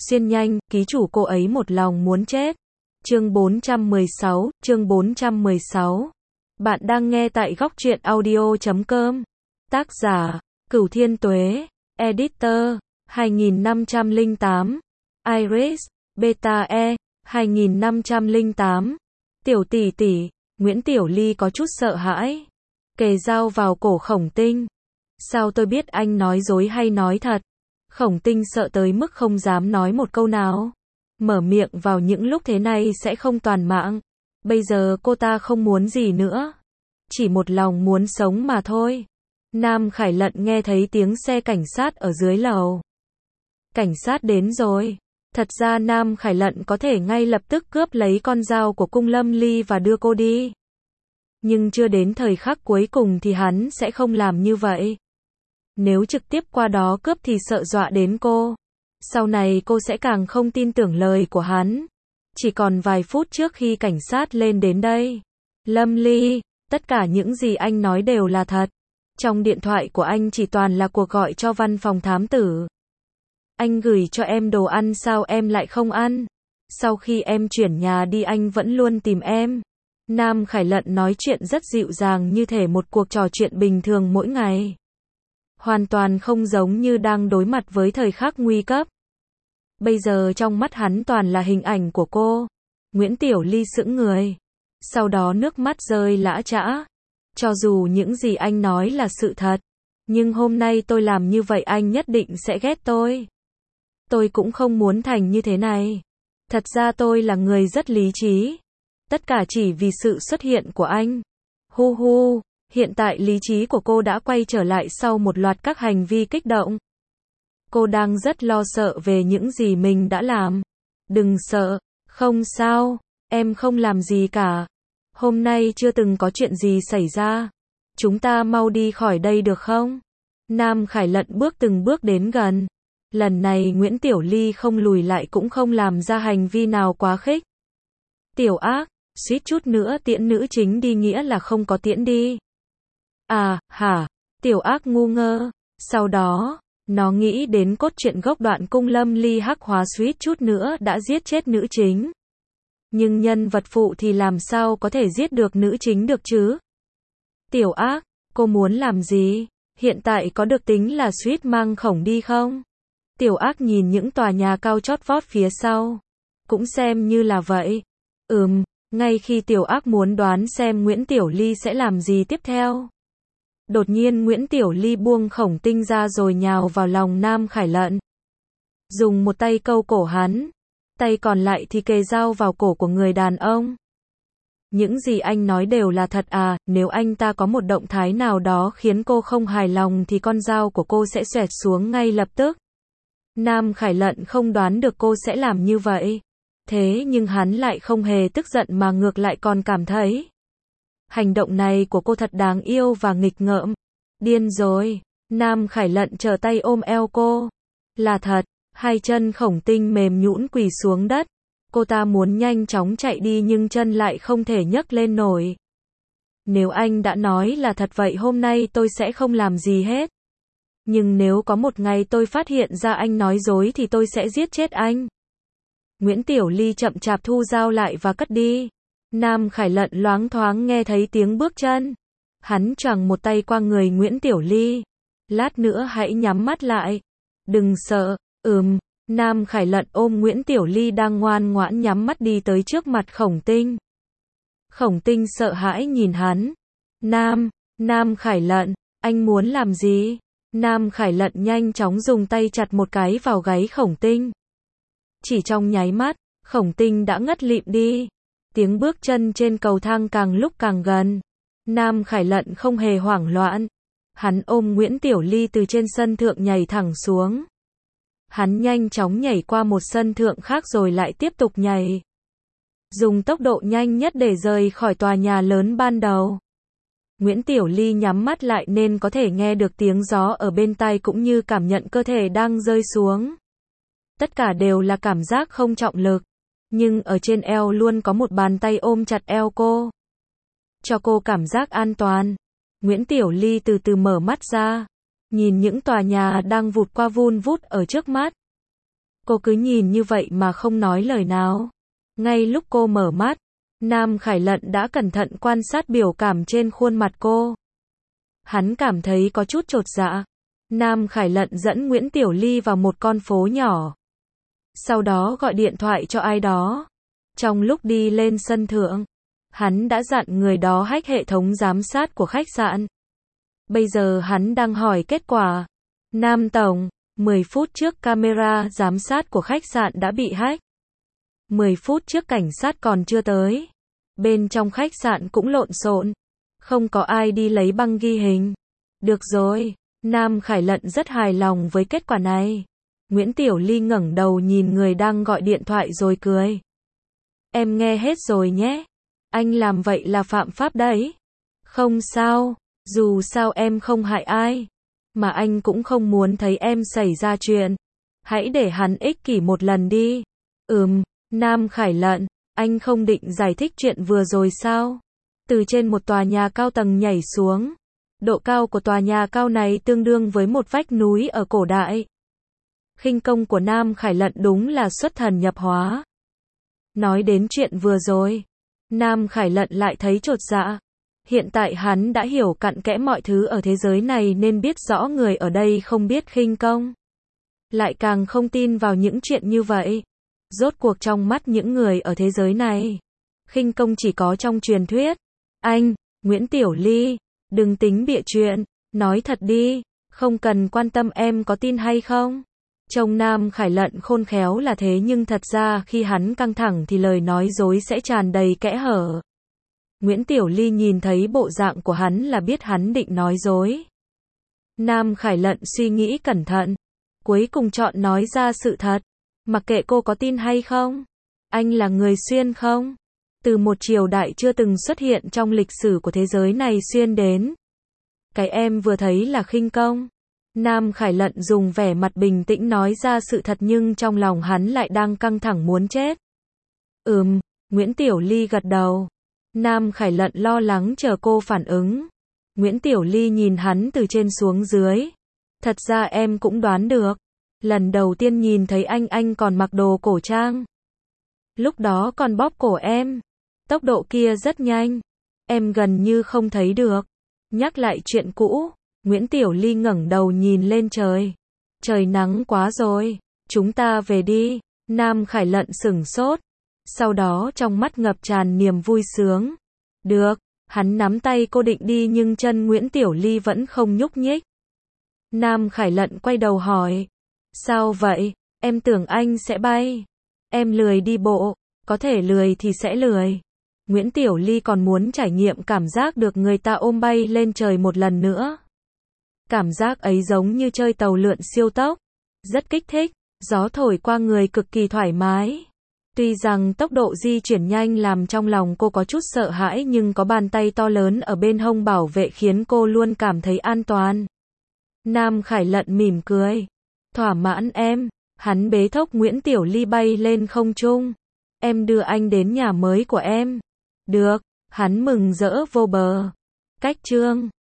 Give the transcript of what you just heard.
Xuyên nhanh, ký chủ cô ấy một lòng muốn chết. Chương 416. Bạn đang nghe tại góc truyện audio.com. Tác giả, Cửu Thiên Tuế. Editor, 2508. Iris, Beta E, 2508. Tiểu tỷ tỷ, Nguyễn Tiểu Ly có chút sợ hãi. Kề dao vào cổ Khổng Tinh. Sao tôi biết anh nói dối hay nói thật? Khổng Tinh sợ tới mức không dám nói một câu nào. Mở miệng vào những lúc thế này sẽ không toàn mạng. Bây giờ cô ta không muốn gì nữa. Chỉ một lòng muốn sống mà thôi. Nam Khải Lận nghe thấy tiếng xe cảnh sát ở dưới lầu. Cảnh sát đến rồi. Thật ra Nam Khải Lận có thể ngay lập tức cướp lấy con dao của Cung Lâm Ly và đưa cô đi. Nhưng chưa đến thời khắc cuối cùng thì hắn sẽ không làm như vậy. Nếu trực tiếp qua đó cướp thì sợ dọa đến cô. Sau này cô sẽ càng không tin tưởng lời của hắn. Chỉ còn vài phút trước khi cảnh sát lên đến đây. Lâm Ly, tất cả những gì anh nói đều là thật. Trong điện thoại của anh chỉ toàn là cuộc gọi cho văn phòng thám tử. Anh gửi cho em đồ ăn sao em lại không ăn? Sau khi em chuyển nhà đi anh vẫn luôn tìm em. Nam Khải Lận nói chuyện rất dịu dàng như thể một cuộc trò chuyện bình thường mỗi ngày. Hoàn toàn không giống như đang đối mặt với thời khắc nguy cấp. Bây giờ trong mắt hắn toàn là hình ảnh của cô. Nguyễn Tiểu Ly sững người. Sau đó nước mắt rơi lã chã. Cho dù những gì anh nói là sự thật. Nhưng hôm nay tôi làm như vậy anh nhất định sẽ ghét tôi. Tôi cũng không muốn thành như thế này. Thật ra tôi là người rất lý trí. Tất cả chỉ vì sự xuất hiện của anh. Hu hu, hiện tại lý trí của cô đã quay trở lại sau một loạt các hành vi kích động. Cô đang rất lo sợ về những gì mình đã làm. Đừng sợ, không sao, em không làm gì cả. Hôm nay chưa từng có chuyện gì xảy ra. Chúng ta mau đi khỏi đây được không? Nam Khải Lận bước từng bước đến gần. Lần này Nguyễn Tiểu Ly không lùi lại cũng không làm ra hành vi nào quá khích. Tiểu ác, suýt chút nữa tiễn nữ chính đi nghĩa là không có tiễn đi. À, hả? Tiểu ác ngu ngơ. Sau đó, nó nghĩ đến cốt truyện gốc đoạn Cung Lâm Ly hắc hóa suýt chút nữa đã giết chết nữ chính. Nhưng nhân vật phụ thì làm sao có thể giết được nữ chính được chứ? Tiểu ác, cô muốn làm gì? Hiện tại có được tính là suýt mang Khổng đi không? Tiểu ác nhìn những tòa nhà cao chót vót phía sau. Cũng xem như là vậy. Ngay khi tiểu ác muốn đoán xem Nguyễn Tiểu Ly sẽ làm gì tiếp theo. Đột nhiên Nguyễn Tiểu Ly buông Khổng Tinh ra rồi nhào vào lòng Nam Khải Lận. Dùng một tay câu cổ hắn. Tay còn lại thì kề dao vào cổ của người đàn ông. Những gì anh nói đều là thật à, nếu anh ta có một động thái nào đó khiến cô không hài lòng thì con dao của cô sẽ xoẹt xuống ngay lập tức. Nam Khải Lận không đoán được cô sẽ làm như vậy. Thế nhưng hắn lại không hề tức giận mà ngược lại còn cảm thấy hành động này của cô thật đáng yêu và nghịch ngợm. Điên rồi. Nam Khải Lận trở tay ôm eo cô. Là thật. Hai chân Khổng Tinh mềm nhũn quỳ xuống đất. Cô ta muốn nhanh chóng chạy đi nhưng chân lại không thể nhấc lên nổi. Nếu anh đã nói là thật vậy hôm nay tôi sẽ không làm gì hết. Nhưng nếu có một ngày tôi phát hiện ra anh nói dối thì tôi sẽ giết chết anh. Nguyễn Tiểu Ly chậm chạp thu dao lại và cất đi. Nam Khải Lận loáng thoáng nghe thấy tiếng bước chân. Hắn choàng một tay qua người Nguyễn Tiểu Ly. Lát nữa hãy nhắm mắt lại. Đừng sợ. Nam Khải Lận ôm Nguyễn Tiểu Ly đang ngoan ngoãn nhắm mắt đi tới trước mặt Khổng Tinh. Khổng Tinh sợ hãi nhìn hắn. Nam Khải Lận, anh muốn làm gì? Nam Khải Lận nhanh chóng dùng tay chặt một cái vào gáy Khổng Tinh. Chỉ trong nháy mắt, Khổng Tinh đã ngất lịm đi. Tiếng bước chân trên cầu thang càng lúc càng gần. Nam Khải Lận không hề hoảng loạn. Hắn ôm Nguyễn Tiểu Ly từ trên sân thượng nhảy thẳng xuống. Hắn nhanh chóng nhảy qua một sân thượng khác rồi lại tiếp tục nhảy. Dùng tốc độ nhanh nhất để rời khỏi tòa nhà lớn ban đầu. Nguyễn Tiểu Ly nhắm mắt lại nên có thể nghe được tiếng gió ở bên tai cũng như cảm nhận cơ thể đang rơi xuống. Tất cả đều là cảm giác không trọng lực. Nhưng ở trên eo luôn có một bàn tay ôm chặt eo cô. Cho cô cảm giác an toàn. Nguyễn Tiểu Ly từ từ mở mắt ra. Nhìn những tòa nhà đang vụt qua vun vút ở trước mắt. Cô cứ nhìn như vậy mà không nói lời nào. Ngay lúc cô mở mắt, Nam Khải Lận đã cẩn thận quan sát biểu cảm trên khuôn mặt cô. Hắn cảm thấy có chút chột dạ. Nam Khải Lận dẫn Nguyễn Tiểu Ly vào một con phố nhỏ. Sau đó gọi điện thoại cho ai đó. Trong lúc đi lên sân thượng, hắn đã dặn người đó hack hệ thống giám sát của khách sạn. Bây giờ hắn đang hỏi kết quả. Nam Tổng, 10 phút trước camera giám sát của khách sạn đã bị hack. 10 phút trước cảnh sát còn chưa tới. Bên trong khách sạn cũng lộn xộn. Không có ai đi lấy băng ghi hình. Được rồi, Nam Khải Lận rất hài lòng với kết quả này. Nguyễn Tiểu Ly ngẩng đầu nhìn người đang gọi điện thoại rồi cười. Em nghe hết rồi nhé. Anh làm vậy là phạm pháp đấy. Không sao, dù sao em không hại ai. Mà anh cũng không muốn thấy em xảy ra chuyện. Hãy để hắn ích kỷ một lần đi. Nam Khải Lận, anh không định giải thích chuyện vừa rồi sao? Từ trên một tòa nhà cao tầng nhảy xuống. Độ cao của tòa nhà cao này tương đương với một vách núi ở cổ đại. Khinh công của Nam Khải Lận đúng là xuất thần nhập hóa. Nói đến chuyện vừa rồi, Nam Khải Lận lại thấy chột dạ. Hiện tại hắn đã hiểu cặn kẽ mọi thứ ở thế giới này nên biết rõ người ở đây không biết khinh công. Lại càng không tin vào những chuyện như vậy. Rốt cuộc trong mắt những người ở thế giới này, khinh công chỉ có trong truyền thuyết. Anh, Nguyễn Tiểu Ly, đừng tính bịa chuyện, nói thật đi, không cần quan tâm em có tin hay không. Trông Nam Khải Lận khôn khéo là thế nhưng thật ra khi hắn căng thẳng thì lời nói dối sẽ tràn đầy kẽ hở. Nguyễn Tiểu Ly nhìn thấy bộ dạng của hắn là biết hắn định nói dối. Nam Khải Lận suy nghĩ cẩn thận, cuối cùng chọn nói ra sự thật. Mặc kệ cô có tin hay không, anh là người xuyên không? Từ một triều đại chưa từng xuất hiện trong lịch sử của thế giới này xuyên đến. Cái em vừa thấy là khinh công. Nam Khải Lận dùng vẻ mặt bình tĩnh nói ra sự thật nhưng trong lòng hắn lại đang căng thẳng muốn chết. Nguyễn Tiểu Ly gật đầu. Nam Khải Lận lo lắng chờ cô phản ứng. Nguyễn Tiểu Ly nhìn hắn từ trên xuống dưới. Thật ra em cũng đoán được. Lần đầu tiên nhìn thấy anh còn mặc đồ cổ trang. Lúc đó còn bóp cổ em. Tốc độ kia rất nhanh. Em gần như không thấy được. Nhắc lại chuyện cũ, Nguyễn Tiểu Ly ngẩng đầu nhìn lên trời. Trời nắng quá rồi, chúng ta về đi. Nam Khải Lận sửng sốt. Sau đó trong mắt ngập tràn niềm vui sướng. Được, hắn nắm tay cô định đi nhưng chân Nguyễn Tiểu Ly vẫn không nhúc nhích. Nam Khải Lận quay đầu hỏi. Sao vậy? Em tưởng anh sẽ bay. Em lười đi bộ, có thể lười thì sẽ lười. Nguyễn Tiểu Ly còn muốn trải nghiệm cảm giác được người ta ôm bay lên trời một lần nữa. Cảm giác ấy giống như chơi tàu lượn siêu tốc. Rất kích thích, gió thổi qua người cực kỳ thoải mái. Tuy rằng tốc độ di chuyển nhanh làm trong lòng cô có chút sợ hãi nhưng có bàn tay to lớn ở bên hông bảo vệ khiến cô luôn cảm thấy an toàn. Nam Khải Lận mỉm cười. Thỏa mãn em. Hắn bế thốc Nguyễn Tiểu Ly bay lên không trung. Em đưa anh đến nhà mới của em. Được. Hắn mừng rỡ vô bờ. Cách chương